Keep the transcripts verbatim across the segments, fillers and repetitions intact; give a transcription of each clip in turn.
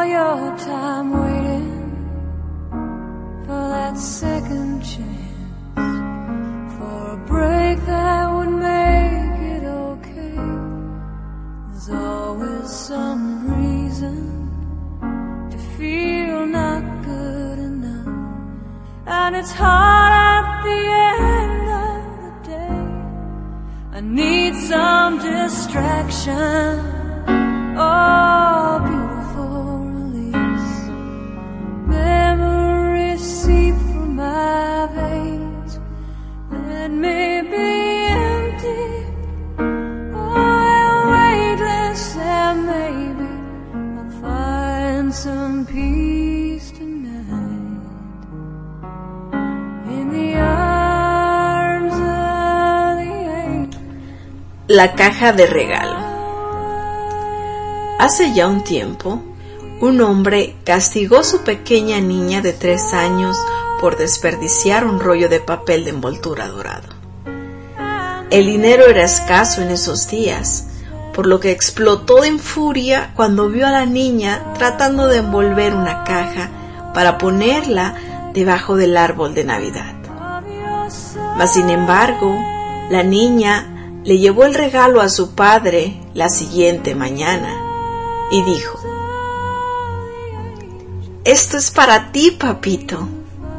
your time waiting for that second chance, for a break that would make it okay. There's always some reason to feel not good enough, and it's hard at the end of the day. I need some distraction, oh, beautiful release. Memories seep from my veins. Let me be empty, oh, weightless, and maybe I'll find some peace tonight in the arms of the angel. La caja de regalo. Hace ya un tiempo, un hombre castigó a su pequeña niña de tres años por desperdiciar un rollo de papel de envoltura dorado. El dinero era escaso en esos días, por lo que explotó en furia cuando vio a la niña tratando de envolver una caja para ponerla debajo del árbol de Navidad. Mas sin embargo, la niña le llevó el regalo a su padre la siguiente mañana y dijo: «Esto es para ti, papito».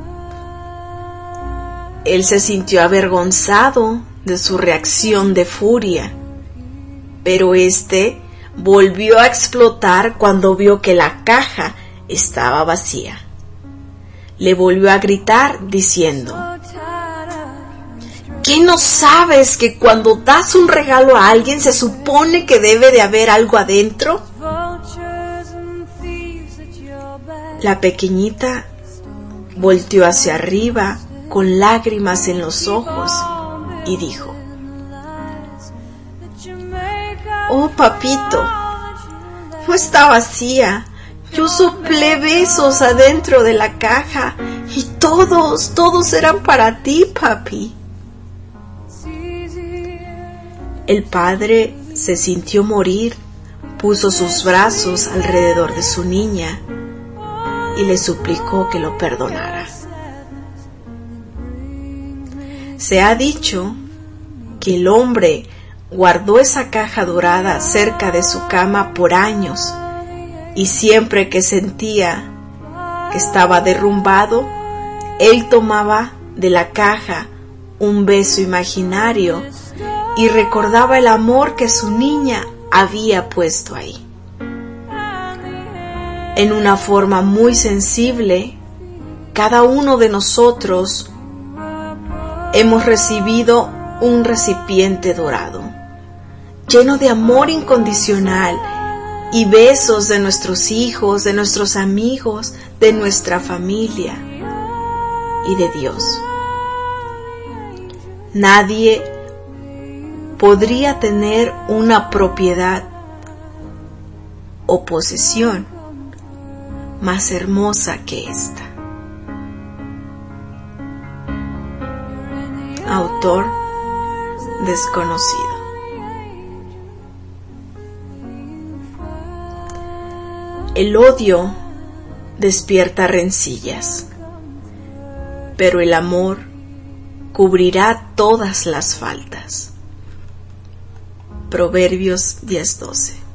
Él se sintió avergonzado de su reacción de furia, pero este volvió a explotar cuando vio que la caja estaba vacía. Le volvió a gritar diciendo: ¿qué no sabes que cuando das un regalo a alguien se supone que debe de haber algo adentro? La pequeñita volteó hacia arriba con lágrimas en los ojos y dijo: «Oh, papito, no está vacía. Yo soplé besos adentro de la caja y todos, todos eran para ti, papi». El padre se sintió morir, puso sus brazos alrededor de su niña y le suplicó que lo perdonara. Se ha dicho que el hombre guardó esa caja dorada cerca de su cama por años, y siempre que sentía que estaba derrumbado, él tomaba de la caja un beso imaginario y recordaba el amor que su niña había puesto ahí. En una forma muy sensible, cada uno de nosotros hemos recibido un recipiente dorado, lleno de amor incondicional y besos de nuestros hijos, de nuestros amigos, de nuestra familia y de Dios. Nadie podría tener una propiedad o posesión más hermosa que esta. Autor desconocido. El odio despierta rencillas, pero el amor cubrirá todas las faltas. Proverbios diez doce.